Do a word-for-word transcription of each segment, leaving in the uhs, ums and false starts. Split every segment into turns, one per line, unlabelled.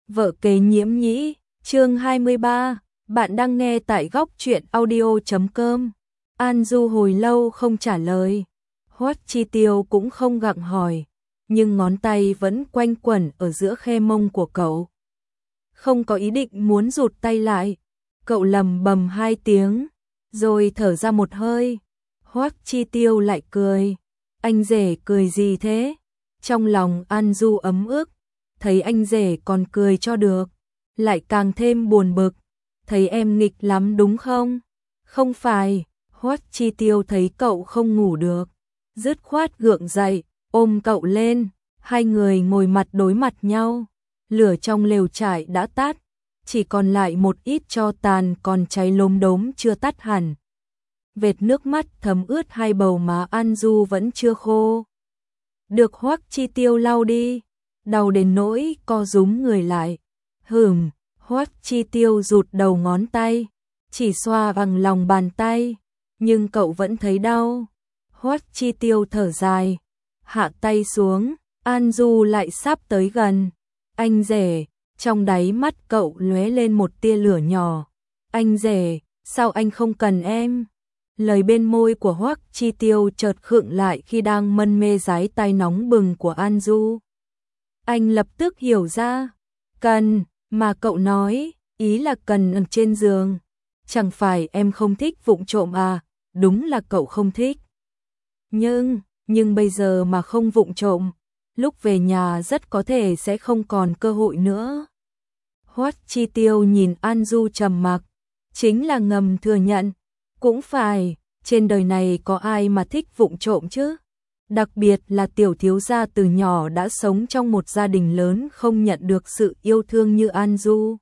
Vợ kế nhiễm nhĩ, chương hai mươi ba, bạn đang nghe tại góc truyện audio chấm com. An Du hồi lâu không trả lời, Hoắc Chi Tiêu cũng không gặng hỏi, nhưng ngón tay vẫn quanh quẩn ở giữa khe mông của cậu. Không có ý định muốn rụt tay lại, cậu lầm bầm hai tiếng, rồi thở ra một hơi. Hoắc Chi Tiêu lại cười, anh rể cười gì thế? Trong lòng An Du ấm ức, thấy anh rể còn cười cho được, lại càng thêm buồn bực, thấy em nghịch lắm đúng không? Không phải, Hoắc Chi Tiêu thấy cậu không ngủ được, dứt khoát gượng dậy, ôm cậu lên, hai người ngồi mặt đối mặt nhau, lửa trong lều trại đã tắt, chỉ còn lại một ít tro tàn còn cháy lốm đốm chưa tắt hẳn. Vệt nước mắt thấm ướt hai bầu má An Du vẫn chưa khô. Được Hoắc Chi Tiêu lau đi, đau đến nỗi co rúm người lại. Hừm, Hoắc Chi Tiêu rụt đầu ngón tay, chỉ xoa bằng lòng bàn tay, nhưng cậu vẫn thấy đau. Hoắc Chi Tiêu thở dài, hạ tay xuống, An Du lại sắp tới gần. Anh rể, trong đáy mắt cậu lóe lên một tia lửa nhỏ. Anh rể, sao anh không cần em? Lời bên môi của Hoắc Chi Tiêu chợt khựng lại khi đang mân mê dái tay nóng bừng của An Du. Anh lập tức hiểu ra, cần, mà cậu nói, ý là cần ở trên giường. Chẳng phải em không thích vụng trộm à, đúng là cậu không thích. Nhưng, nhưng bây giờ mà không vụng trộm, lúc về nhà rất có thể sẽ không còn cơ hội nữa. Hoắc Chi Tiêu nhìn An Du trầm mặc, chính là ngầm thừa nhận, cũng phải, trên đời này có ai mà thích vụng trộm chứ? Đặc biệt là tiểu thiếu gia từ nhỏ đã sống trong một gia đình lớn không nhận được sự yêu thương như An Du.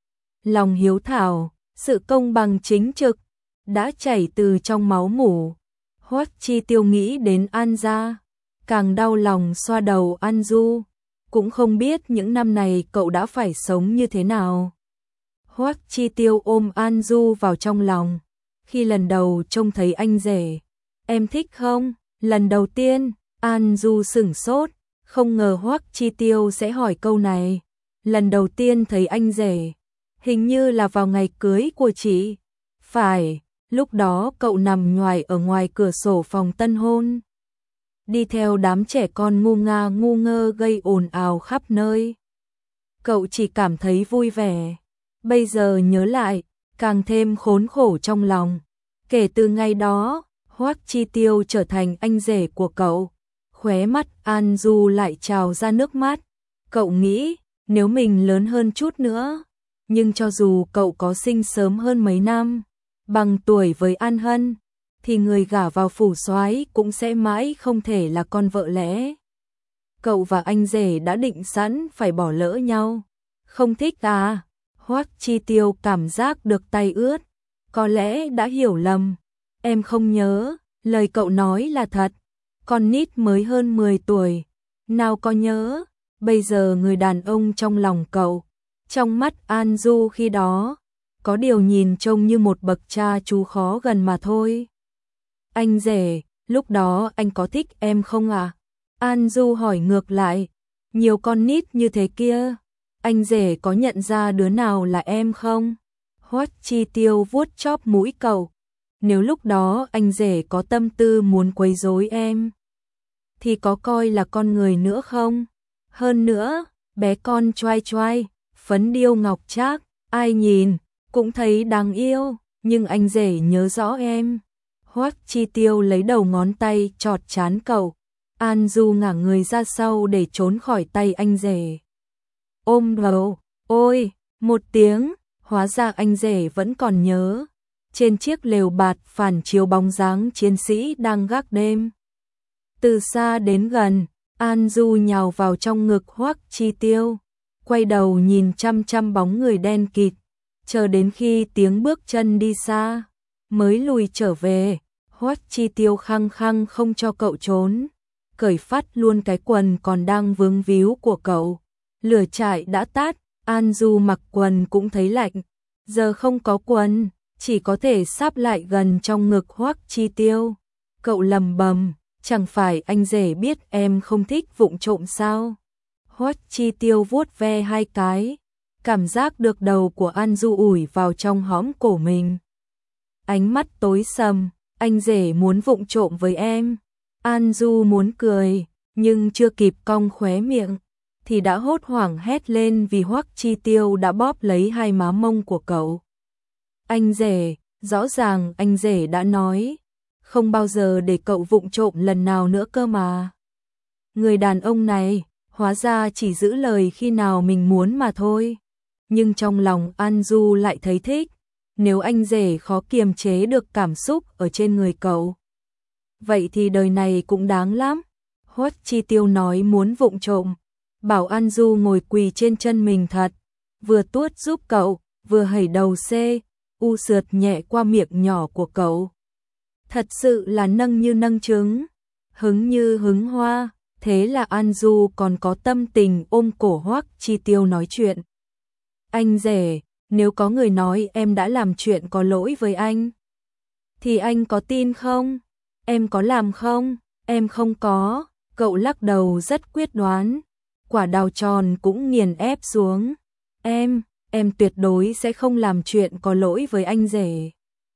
Lòng hiếu thảo, sự công bằng chính trực, đã chảy từ trong máu mủ. Hoắc Chi Tiêu nghĩ đến An gia, càng đau lòng xoa đầu An Du, cũng không biết những năm này cậu đã phải sống như thế nào. Hoắc Chi Tiêu ôm An Du vào trong lòng, khi lần đầu trông thấy anh rể, em thích không? Lần đầu tiên, An Du sửng sốt, không ngờ Hoắc Chi Tiêu sẽ hỏi câu này. Lần đầu tiên thấy anh rể, hình như là vào ngày cưới của chị. Phải, lúc đó cậu nằm nhoài ở ngoài cửa sổ phòng tân hôn, đi theo đám trẻ con ngu nga ngu ngơ gây ồn ào khắp nơi. Cậu chỉ cảm thấy vui vẻ, bây giờ nhớ lại, càng thêm khốn khổ trong lòng. Kể từ ngày đó, Hoắc Chi Tiêu trở thành anh rể của cậu. Khóe mắt An Du lại trào ra nước mắt. Cậu nghĩ, nếu mình lớn hơn chút nữa, nhưng cho dù cậu có sinh sớm hơn mấy năm, bằng tuổi với An Hân, thì người gả vào phủ soái cũng sẽ mãi không thể là con vợ lẽ. Cậu và anh rể đã định sẵn phải bỏ lỡ nhau. Không thích à? Hoắc Chi Tiêu cảm giác được tay ướt, có lẽ đã hiểu lầm. Em không nhớ, lời cậu nói là thật. Con nít mới hơn mười tuổi, nào có nhớ. Bây giờ người đàn ông trong lòng cậu, trong mắt An Du khi đó, có điều nhìn trông như một bậc cha chú khó gần mà thôi. Anh rể, lúc đó anh có thích em không à? An Du hỏi ngược lại, nhiều con nít như thế kia, anh rể có nhận ra đứa nào là em không? Hoắc Chi Tiêu vuốt chóp mũi cậu, nếu lúc đó anh rể có tâm tư muốn quấy rối em, thì có coi là con người nữa không? Hơn nữa, bé con choai choai, phấn điêu ngọc trác, ai nhìn cũng thấy đáng yêu, nhưng anh rể nhớ rõ em. Hoắc Chi Tiêu lấy đầu ngón tay chọt trán cậu. An Du ngả người ra sau để trốn khỏi tay anh rể, ôm vào, ôi, một tiếng, hóa ra anh rể vẫn còn nhớ. Trên chiếc lều bạt phản chiếu bóng dáng chiến sĩ đang gác đêm. Từ xa đến gần, An Du nhào vào trong ngực Hoắc Chi Tiêu, quay đầu nhìn chăm chăm bóng người đen kịt, chờ đến khi tiếng bước chân đi xa, mới lùi trở về. Hoắc Chi Tiêu khăng khăng không cho cậu trốn, cởi phát luôn cái quần còn đang vướng víu của cậu. Lửa trại đã tắt, An Du mặc quần cũng thấy lạnh, giờ không có quần, chỉ có thể sáp lại gần trong ngực Hoắc Chi Tiêu. Cậu lầm bầm, chẳng phải anh rể biết em không thích vụng trộm sao? Hoắc Chi Tiêu vuốt ve hai cái, cảm giác được đầu của An Du ủi vào trong hõm cổ mình. Ánh mắt tối sầm, anh rể muốn vụng trộm với em. An Du muốn cười, nhưng chưa kịp cong khóe miệng, thì đã hốt hoảng hét lên vì Hoắc Chi Tiêu đã bóp lấy hai má mông của cậu. Anh rể, rõ ràng anh rể đã nói, không bao giờ để cậu vụng trộm lần nào nữa cơ mà. Người đàn ông này, hóa ra chỉ giữ lời khi nào mình muốn mà thôi. Nhưng trong lòng An Du lại thấy thích, nếu anh rể khó kiềm chế được cảm xúc ở trên người cậu. Vậy thì đời này cũng đáng lắm. Hoắc Chi Tiêu nói muốn vụng trộm, bảo An Du ngồi quỳ trên chân mình thật, vừa tuốt giúp cậu, vừa hẩy đầu xê, u sượt nhẹ qua miệng nhỏ của cậu. Thật sự là nâng như nâng trứng, hứng như hứng hoa, thế là An Du còn có tâm tình ôm cổ Hoắc Chi Tiêu nói chuyện. Anh rể, nếu có người nói em đã làm chuyện có lỗi với anh, thì anh có tin không? Em có làm không? Em không có. Cậu lắc đầu rất quyết đoán, quả đào tròn cũng nghiền ép xuống. Em, em tuyệt đối sẽ không làm chuyện có lỗi với anh rể.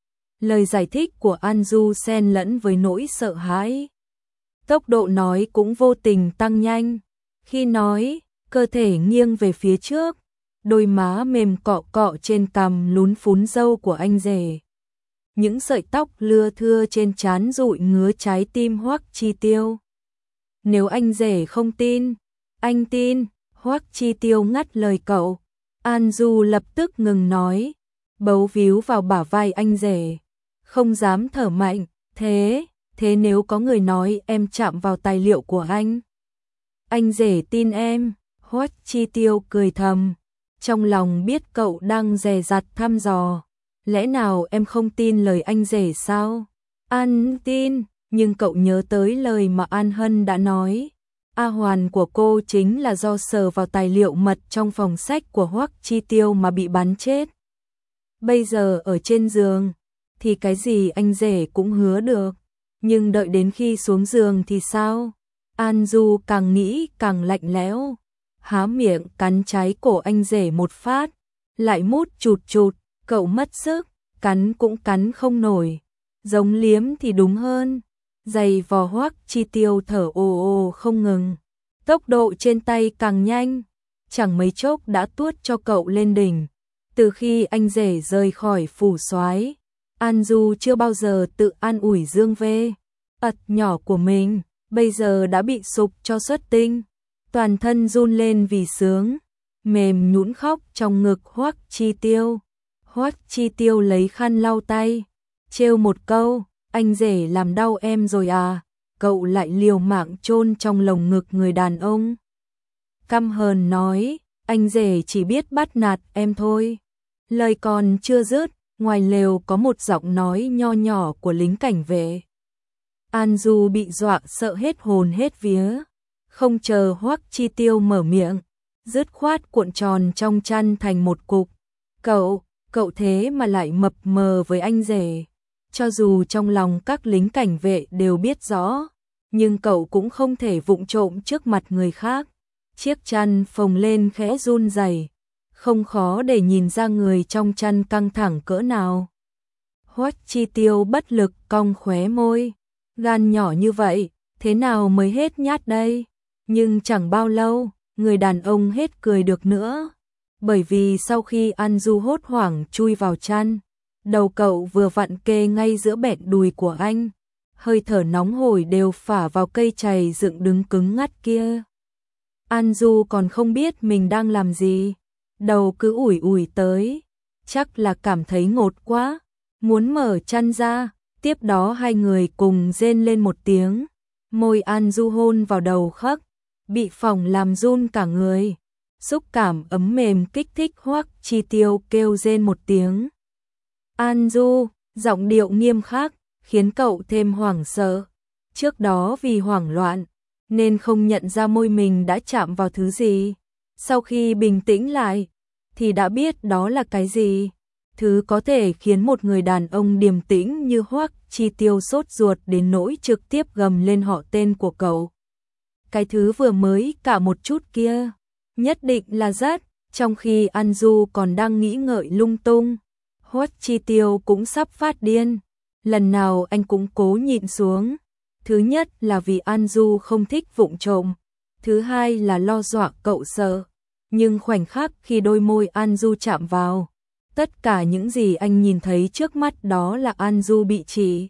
Lời giải thích của An Du xen lẫn với nỗi sợ hãi. Tốc độ nói cũng vô tình tăng nhanh. Khi nói, cơ thể nghiêng về phía trước, đôi má mềm cọ cọ trên cằm lún phún râu của anh rể. Những sợi tóc lưa thưa trên trán dụi ngứa trái tim Hoắc Chi Tiêu. Nếu anh rể không tin, anh tin. Hoắc Chi Tiêu ngắt lời cậu. An Du lập tức ngừng nói, bấu víu vào bả vai anh rể, không dám thở mạnh. Thế, thế nếu có người nói em chạm vào tài liệu của anh, anh rể tin em? Hoắc Chi Tiêu cười thầm, trong lòng biết cậu đang dè dặt thăm dò. Lẽ nào em không tin lời anh rể sao? An tin, nhưng cậu nhớ tới lời mà An Hân đã nói. A Hoàn của cô chính là do sờ vào tài liệu mật trong phòng sách của Hoắc Chi Tiêu mà bị bắn chết. Bây giờ ở trên giường, thì cái gì anh rể cũng hứa được. Nhưng đợi đến khi xuống giường thì sao? An Du càng nghĩ càng lạnh lẽo, há miệng cắn trái cổ anh rể một phát, lại mút chụt chụt, cậu mất sức, cắn cũng cắn không nổi, giống liếm thì đúng hơn. Giày vò Hoắc Chi Tiêu thở ồ ồ không ngừng, tốc độ trên tay càng nhanh, chẳng mấy chốc đã tuốt cho cậu lên đỉnh. Từ khi anh rể rời khỏi phủ soái, An Du chưa bao giờ tự an ủi Dương Vê ật nhỏ của mình, bây giờ đã bị sụp cho xuất tinh, toàn thân run lên vì sướng, mềm nhũn khóc trong ngực Hoắc Chi Tiêu. Hoắc Chi Tiêu lấy khăn lau tay, trêu một câu, anh rể làm đau em rồi à? Cậu lại liều mạng chôn trong lồng ngực người đàn ông. Căm hờn nói, anh rể chỉ biết bắt nạt em thôi. Lời còn chưa dứt, ngoài lều có một giọng nói nho nhỏ của lính cảnh vệ. An Du bị dọa sợ hết hồn hết vía, không chờ Hoắc Chi Tiêu mở miệng, dứt khoát cuộn tròn trong chăn thành một cục. Cậu, cậu thế mà lại mập mờ với anh rể. Cho dù trong lòng các lính cảnh vệ đều biết rõ, nhưng cậu cũng không thể vụng trộm trước mặt người khác. Chiếc chăn phồng lên khẽ run rẩy, không khó để nhìn ra người trong chăn căng thẳng cỡ nào. Hoắc Chi Tiêu bất lực cong khóe môi, gan nhỏ như vậy, thế nào mới hết nhát đây? Nhưng chẳng bao lâu, người đàn ông hết cười được nữa, bởi vì sau khi An Du hốt hoảng chui vào chăn, đầu cậu vừa vặn kê ngay giữa bẹn đùi của anh, hơi thở nóng hổi đều phả vào cây chày dựng đứng cứng ngắt kia. An Du còn không biết mình đang làm gì, đầu cứ ủi ủi tới, chắc là cảm thấy ngột quá, muốn mở chăn ra, tiếp đó hai người cùng rên lên một tiếng, môi An Du hôn vào đầu khắc, bị phỏng làm run cả người, xúc cảm ấm mềm kích thích Hoắc Chi Tiêu kêu rên một tiếng. An Du, giọng điệu nghiêm khắc, khiến cậu thêm hoảng sợ. Trước đó vì hoảng loạn, nên không nhận ra môi mình đã chạm vào thứ gì. Sau khi bình tĩnh lại, thì đã biết đó là cái gì. Thứ có thể khiến một người đàn ông điềm tĩnh như Hoắc Chi Tiêu sốt ruột đến nỗi trực tiếp gầm lên họ tên của cậu. Cái thứ vừa mới cả một chút kia, nhất định là rất, Trong khi An Du còn đang nghĩ ngợi lung tung, Hoắc Chi Tiêu cũng sắp phát điên. Lần nào anh cũng cố nhịn xuống. Thứ nhất là vì An Du không thích vụng trộm, thứ hai là lo dọa cậu sợ. Nhưng khoảnh khắc khi đôi môi An Du chạm vào, tất cả những gì anh nhìn thấy trước mắt đó là An Du bị chị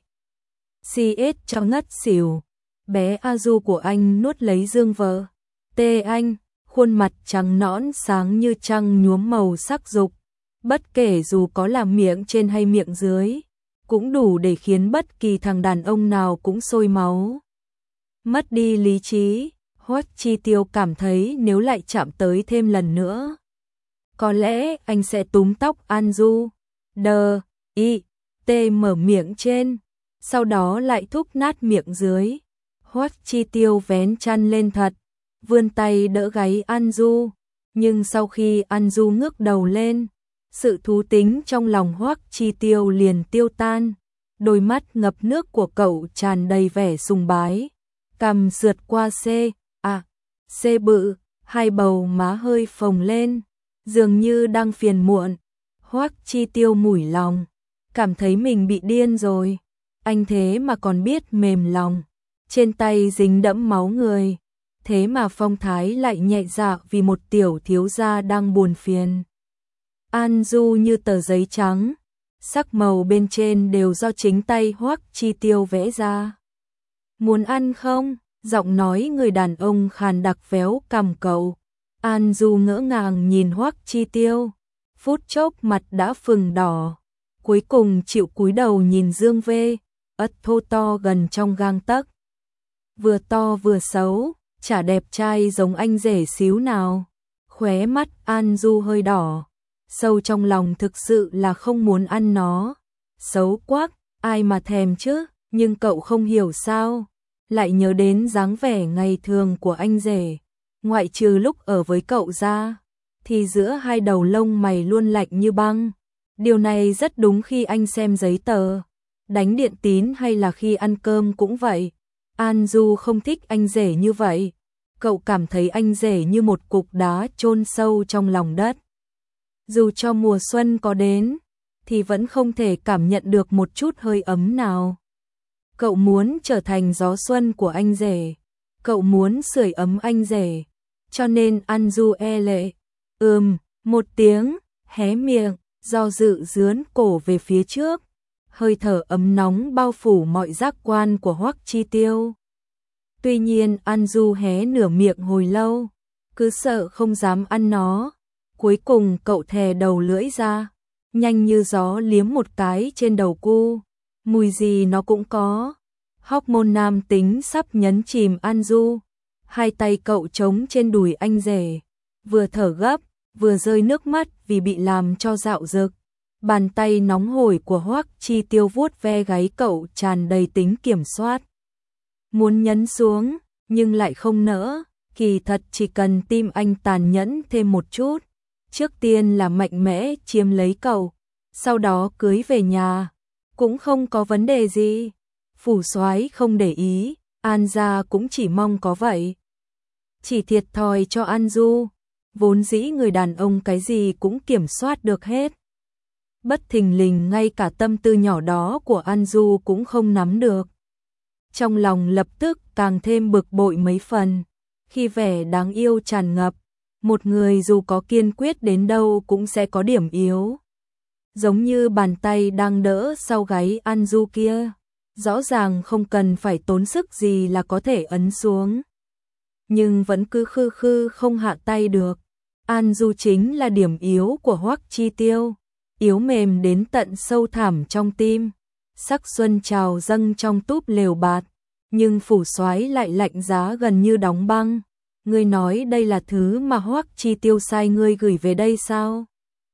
xê ét cho ngất xỉu. Bé A Du của anh nuốt lấy dương vợ. Tê anh, khuôn mặt trắng nõn sáng như trăng nhuốm màu sắc dục. Bất kể dù có là miệng trên hay miệng dưới, cũng đủ để khiến bất kỳ thằng đàn ông nào cũng sôi máu. Mất đi lý trí, Hoắc Chi Tiêu cảm thấy nếu lại chạm tới thêm lần nữa, có lẽ anh sẽ túm tóc An Du. Đờ, y, tê mở miệng trên, sau đó lại thúc nát miệng dưới. Hoắc Chi Tiêu vén chăn lên thật, vươn tay đỡ gáy An Du, nhưng sau khi An Du ngước đầu lên, sự thú tính trong lòng Hoắc Chi Tiêu liền tiêu tan. Đôi mắt ngập nước của cậu tràn đầy vẻ sùng bái, cằm sượt qua C, à, C bự, hai bầu má hơi phồng lên, dường như đang phiền muộn. Hoắc Chi Tiêu mủi lòng, cảm thấy mình bị điên rồi. Anh thế mà còn biết mềm lòng, trên tay dính đẫm máu người, thế mà phong thái lại nhẹ dạ vì một tiểu thiếu gia đang buồn phiền. An Du như tờ giấy trắng, sắc màu bên trên đều do chính tay Hoắc Chi Tiêu vẽ ra. Muốn ăn không? Giọng nói người đàn ông khàn đặc véo cằm cậu. An Du ngỡ ngàng nhìn Hoắc Chi Tiêu, phút chốc mặt đã phừng đỏ, cuối cùng chịu cúi đầu nhìn Dương Vê, ất thô to gần trong gang tấc. Vừa to vừa xấu, chả đẹp trai giống anh rể xíu nào. Khóe mắt An Du hơi đỏ, sâu trong lòng thực sự là không muốn ăn nó. Xấu quắc, ai mà thèm chứ, nhưng cậu không hiểu sao, lại nhớ đến dáng vẻ ngày thường của anh rể. Ngoại trừ lúc ở với cậu ra, thì giữa hai đầu lông mày luôn lạnh như băng. Điều này rất đúng khi anh xem giấy tờ, đánh điện tín hay là khi ăn cơm cũng vậy. An Du không thích anh rể như vậy. Cậu cảm thấy anh rể như một cục đá chôn sâu trong lòng đất. Dù cho mùa xuân có đến, thì vẫn không thể cảm nhận được một chút hơi ấm nào. Cậu muốn trở thành gió xuân của anh rể. Cậu muốn sưởi ấm anh rể. Cho nên An Du e lệ. Ừm, một tiếng, hé miệng, do dự dướn cổ về phía trước. Hơi thở ấm nóng bao phủ mọi giác quan của Hoắc Chi Tiêu. Tuy nhiên An Du hé nửa miệng hồi lâu, cứ sợ không dám ăn nó. Cuối cùng cậu thè đầu lưỡi ra, nhanh như gió liếm một cái trên đầu cu. Mùi gì nó cũng có. Hormone nam tính sắp nhấn chìm An Du. Hai tay cậu trống trên đùi anh rể, vừa thở gấp, vừa rơi nước mắt vì bị làm cho dạo dực. Bàn tay nóng hổi của Hoắc Chi Tiêu vuốt ve gáy cậu tràn đầy tính kiểm soát. Muốn nhấn xuống, nhưng lại không nỡ, kỳ thật chỉ cần tim anh tàn nhẫn thêm một chút. Trước tiên là mạnh mẽ chiếm lấy cậu, sau đó cưới về nhà, cũng không có vấn đề gì. Phủ soái không để ý, An gia cũng chỉ mong có vậy. Chỉ thiệt thòi cho An Du, vốn dĩ người đàn ông cái gì cũng kiểm soát được hết. Bất thình lình ngay cả tâm tư nhỏ đó của An Du cũng không nắm được. Trong lòng lập tức càng thêm bực bội mấy phần, khi vẻ đáng yêu tràn ngập, một người dù có kiên quyết đến đâu cũng sẽ có điểm yếu. Giống như bàn tay đang đỡ sau gáy An Du kia, rõ ràng không cần phải tốn sức gì là có thể ấn xuống. Nhưng vẫn cứ khư khư không hạ tay được. An Du chính là điểm yếu của Hoắc Chi Tiêu, yếu mềm đến tận sâu thẳm trong tim. Sắc xuân trào dâng trong túp lều bạt, nhưng phủ soái lại lạnh giá gần như đóng băng. Ngươi nói đây là thứ mà Hoắc Chi Tiêu sai ngươi gửi về đây sao?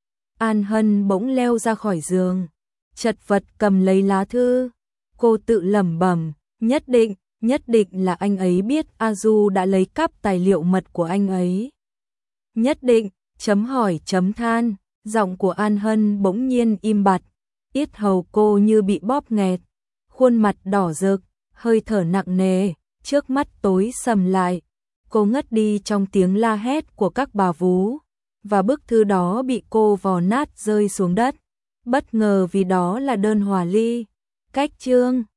An Hân bỗng leo ra khỏi giường, chật vật cầm lấy lá thư. Cô tự lẩm bẩm, nhất định, nhất định là anh ấy biết A Du đã lấy cắp tài liệu mật của anh ấy. Nhất định, chấm hỏi chấm than, giọng của An Hân bỗng nhiên im bặt, yết hầu cô như bị bóp nghẹt, khuôn mặt đỏ rực, hơi thở nặng nề, trước mắt tối sầm lại. Cô ngất đi trong tiếng la hét của các bà vú. và bức thư đó bị cô vò nát rơi xuống đất. Bất ngờ vì đó là đơn hòa ly. Cách chương